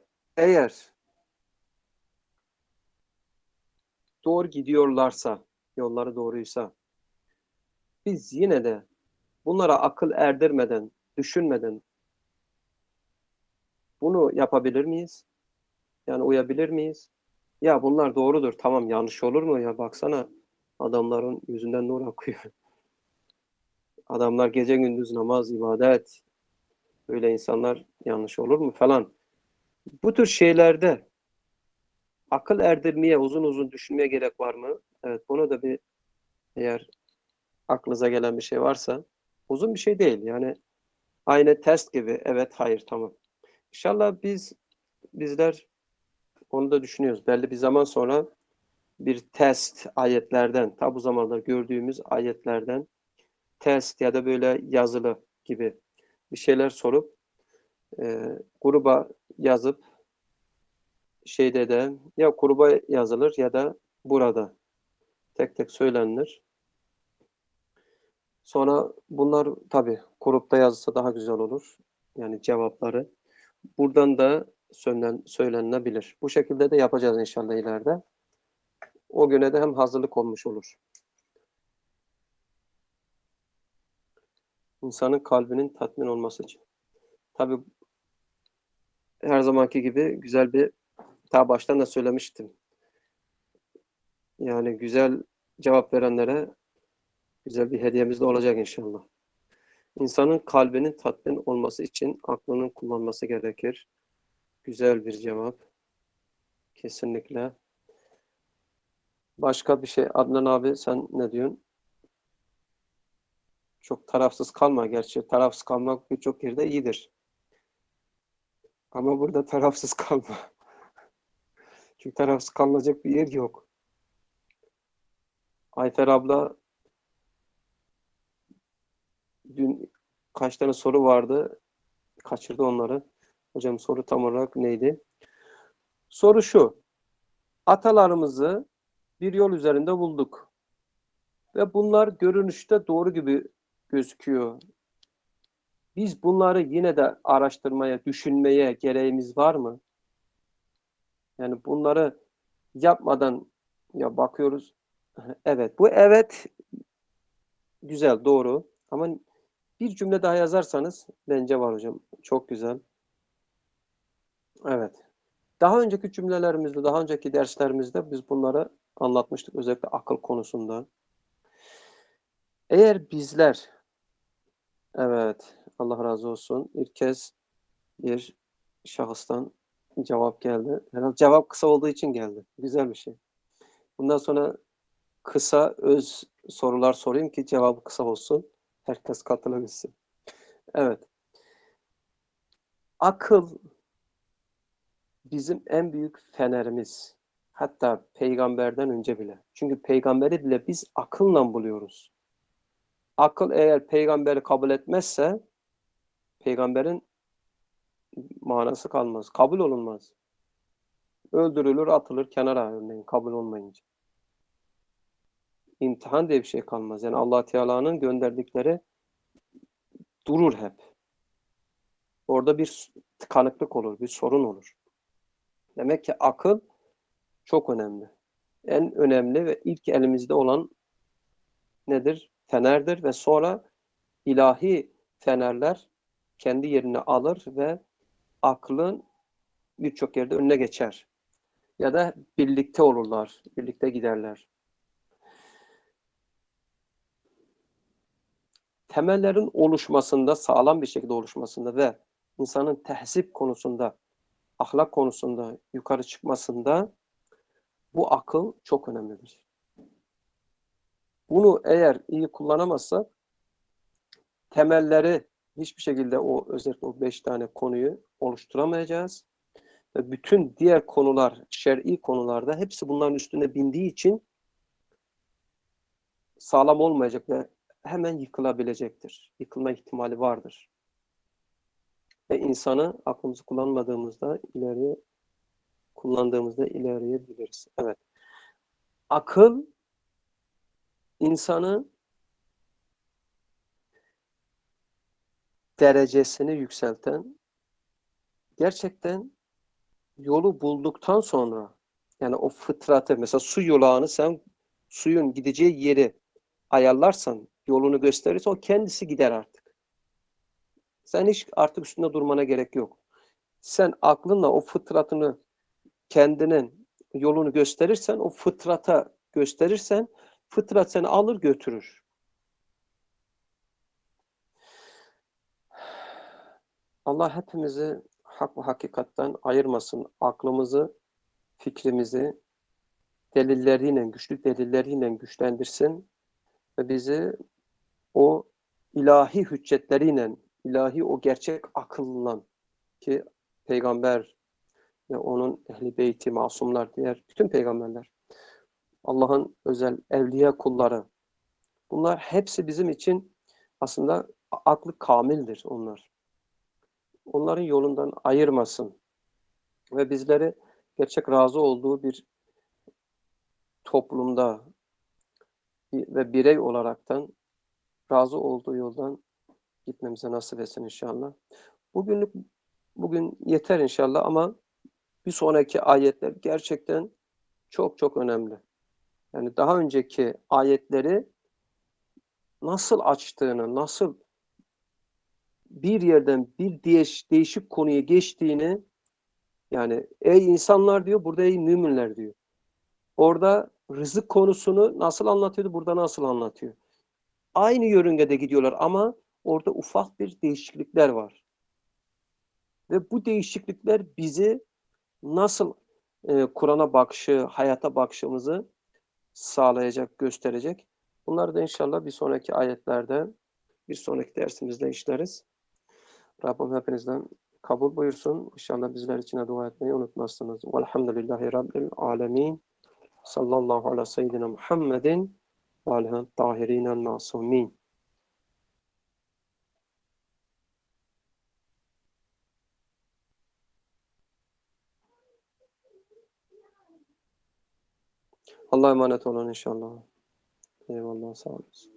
eğer doğru gidiyorlarsa yolları doğruysa, biz yine de bunlara akıl erdirmeden, düşünmeden bunu yapabilir miyiz? Yani uyabilir miyiz? Ya bunlar doğrudur. Tamam, yanlış olur mu ya? Baksana, adamların yüzünden nur akıyor. Adamlar gece gündüz namaz, ibadet. Öyle insanlar yanlış olur mu falan. Bu tür şeylerde akıl erdirmeye, uzun uzun düşünmeye gerek var mı? Evet, bunu da bir, eğer aklınıza gelen bir şey varsa, uzun bir şey değil. Yani aynı test gibi. Evet, hayır, tamam. İnşallah biz bizler onu da düşünüyoruz. Belli bir zaman sonra bir test ayetlerden, ta bu zamanlar gördüğümüz ayetlerden test ya da böyle yazılı gibi bir şeyler sorup e, gruba yazıp şeyde de ya gruba yazılır ya da burada tek tek söylenir. Sonra bunlar tabii grupta yazılsa daha güzel olur. Yani cevapları. Buradan da söylen, söylenebilir. Bu şekilde de yapacağız inşallah ileride. O güne de hem hazırlık olmuş olur. İnsanın kalbinin tatmin olması için. Tabii her zamanki gibi güzel bir, ta baştan da söylemiştim. Yani güzel cevap verenlere güzel bir hediyemiz de olacak inşallah. İnsanın kalbinin tatmin olması için aklının kullanması gerekir. Güzel bir cevap. Kesinlikle. Başka bir şey. Adnan abi, sen ne diyorsun? Çok tarafsız kalma. Gerçi tarafsız kalmak birçok yerde iyidir. Ama burada tarafsız kalma. Çünkü tarafsız kalınacak bir yer yok. Ayfer abla, dün kaç tane soru vardı. Kaçırdı onları. Hocam, soru tam olarak neydi? Soru şu. Atalarımızı bir yol üzerinde bulduk. Ve bunlar görünüşte doğru gibi gözüküyor. Biz bunları yine de araştırmaya, düşünmeye gereğimiz var mı? Yani bunları yapmadan ya bakıyoruz. Evet, bu evet güzel, doğru. Ama bir cümle daha yazarsanız bence var hocam. Çok güzel. Evet. Daha önceki cümlelerimizde, daha önceki derslerimizde biz bunları anlatmıştık. Özellikle akıl konusunda. Eğer bizler, evet, Allah razı olsun, ilk kez bir şahıstan cevap geldi. Herhalde cevap kısa olduğu için geldi. Güzel bir şey. Bundan sonra kısa, öz sorular sorayım ki cevabı kısa olsun. Herkes katılabilsin. Evet. Akıl bizim en büyük fenerimiz. Hatta peygamberden önce bile. Çünkü peygamberi bile biz akılla buluyoruz. Akıl eğer peygamberi kabul etmezse peygamberin manası kalmaz. Kabul olunmaz. Öldürülür, atılır kenara, örneğin kabul olmayınca. İmtihan diye bir şey kalmaz. Yani Allah Teala'nın gönderdikleri durur hep. Orada bir tıkanıklık olur, bir sorun olur. Demek ki akıl çok önemli. En önemli ve ilk elimizde olan nedir? Fenerdir ve sonra ilahi fenerler kendi yerini alır ve aklın birçok yerde önüne geçer. Ya da birlikte olurlar, birlikte giderler. Temellerin oluşmasında, sağlam bir şekilde oluşmasında ve insanın tehzip konusunda, ahlak konusunda yukarı çıkmasında bu akıl çok önemlidir. Bunu eğer iyi kullanamazsak temelleri hiçbir şekilde, o özellikle o beş tane konuyu oluşturamayacağız. Ve bütün diğer konular, şer'i konularda hepsi bunların üstüne bindiği için sağlam olmayacak ve hemen yıkılabilecektir. Yıkılma ihtimali vardır. Ve insanı aklımızı kullanmadığımızda ileriye, kullandığımızda ilerleyebiliriz. Evet. Akıl insanı derecesini yükselten, gerçekten yolu bulduktan sonra, yani o fıtratı, mesela su yolağını sen suyun gideceği yeri ayarlarsan, yolunu gösterirse o kendisi gider artık. Sen hiç artık üstünde durmana gerek yok. Sen aklınla o fıtratını, kendinin yolunu gösterirsen, o fıtrata gösterirsen, fıtrat seni alır götürür. Allah hepimizi hak ve hakikatten ayırmasın. Aklımızı, fikrimizi delilleriyle, güçlü delilleriyle güçlendirsin ve bizi o ilahi hüccetleriyle, ilahi o gerçek akılla, ki peygamber ve onun ehli beyti, masumlar, diğer bütün peygamberler, Allah'ın özel evliya kulları, bunlar hepsi bizim için aslında aklı kamildir onlar. Onların yolundan ayırmasın ve bizleri gerçek razı olduğu bir toplumda ve birey olaraktan razı olduğu yoldan gitmemize nasip etsin inşallah. Bugünlük bugün yeter inşallah ama bir sonraki ayetler gerçekten çok çok önemli. Yani daha önceki ayetleri nasıl açtığını, nasıl bir yerden bir değiş, değişik konuya geçtiğini, yani ey insanlar diyor, burada ey müminler diyor. Orada rızık konusunu nasıl anlatıyordu, burada nasıl anlatıyor. Aynı yörüngede gidiyorlar ama orada ufak bir değişiklikler var. Ve bu değişiklikler bizi nasıl e, Kur'an'a bakışı, hayata bakışımızı sağlayacak, gösterecek. Bunları da inşallah bir sonraki ayetlerde, bir sonraki dersimizde işleriz. Rabbim hepinizden kabul buyursun. İnşallah bizler için de dua etmeyi unutmazsınız. Velhamdülillahi Rabbil alemin. Sallallahu ala seyyidina Muhammedin ve alihi tahirinen masumin. Allah'a emanet olun inşallah. Eyvallah, sağ olasın.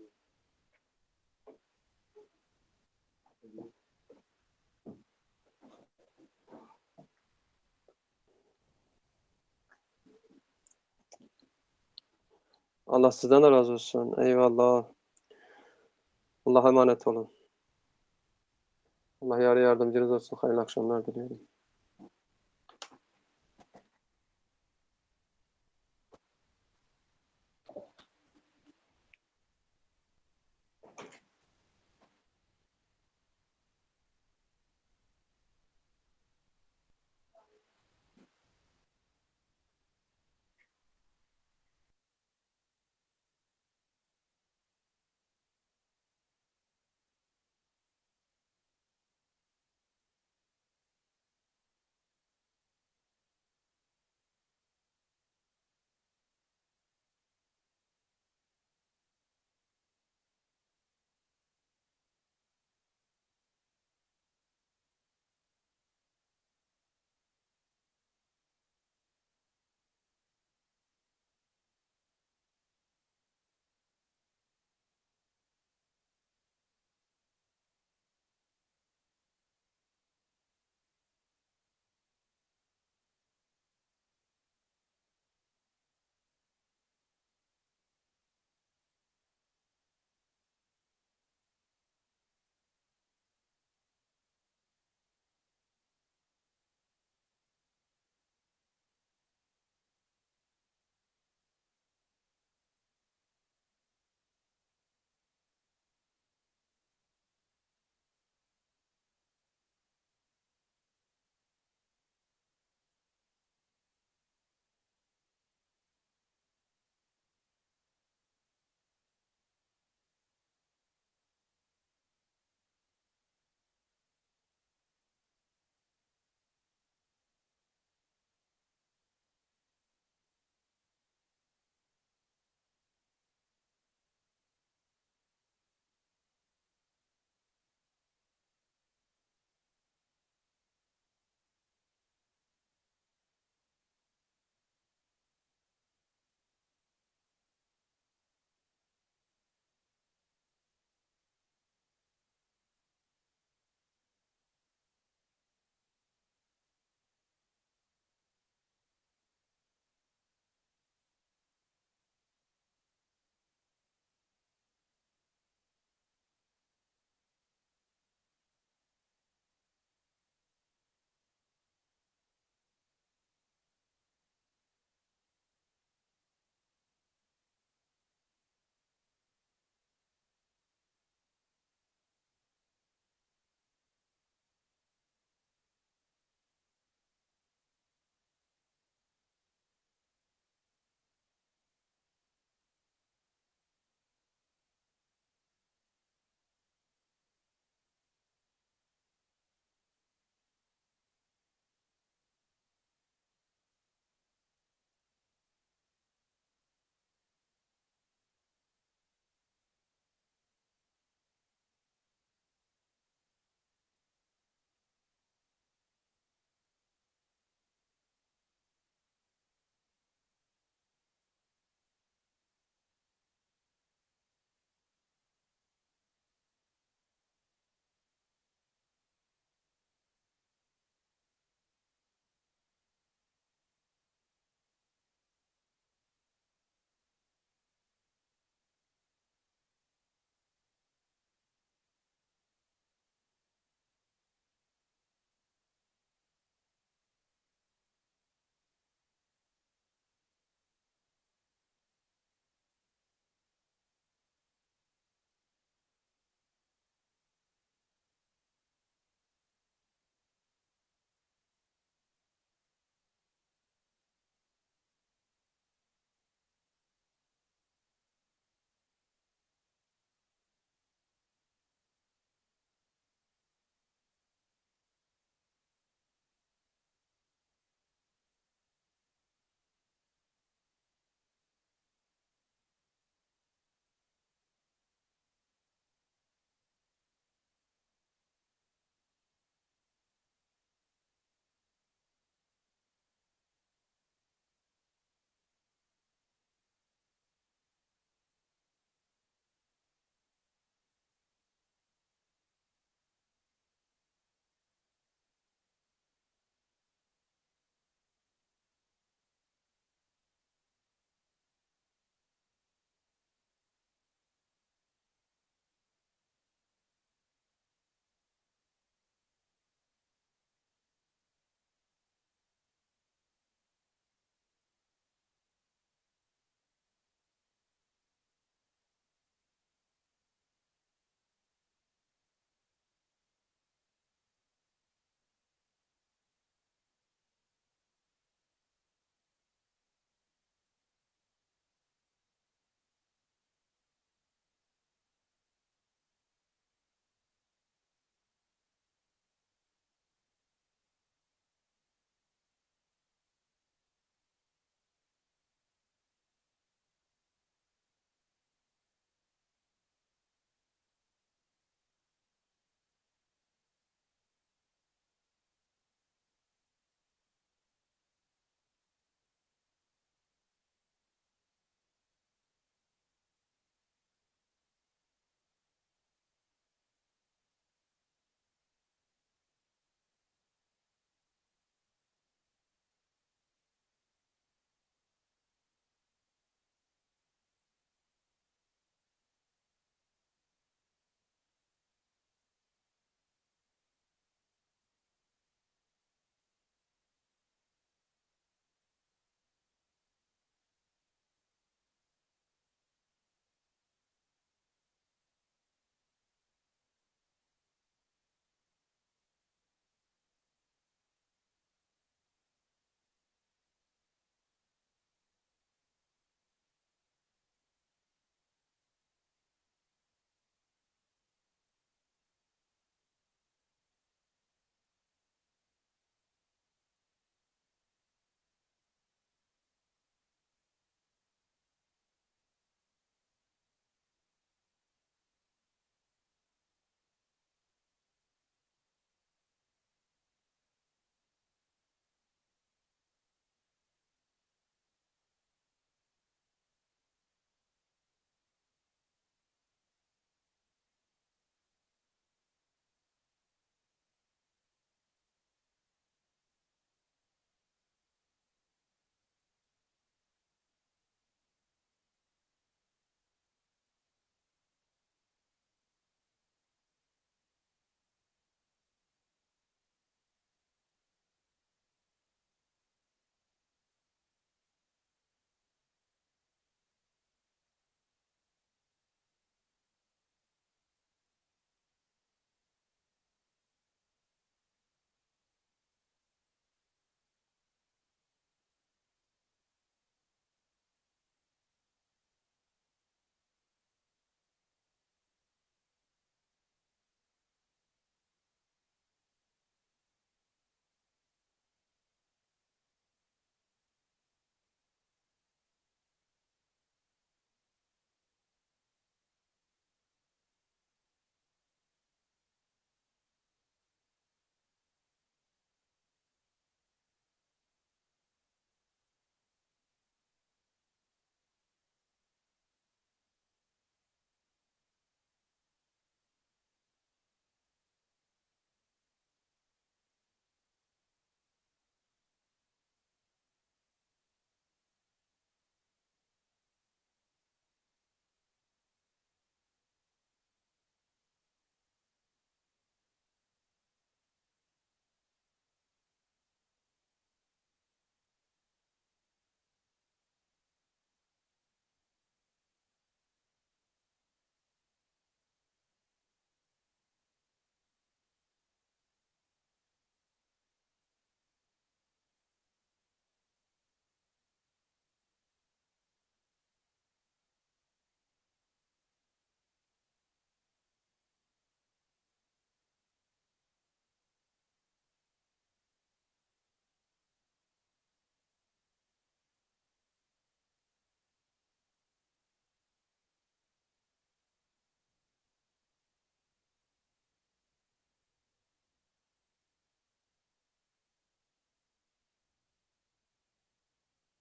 Allah sizden de razı olsun. Eyvallah. Allah'a emanet olun. Allah yar yardımcınız olsun. Hayırlı akşamlar diliyorum.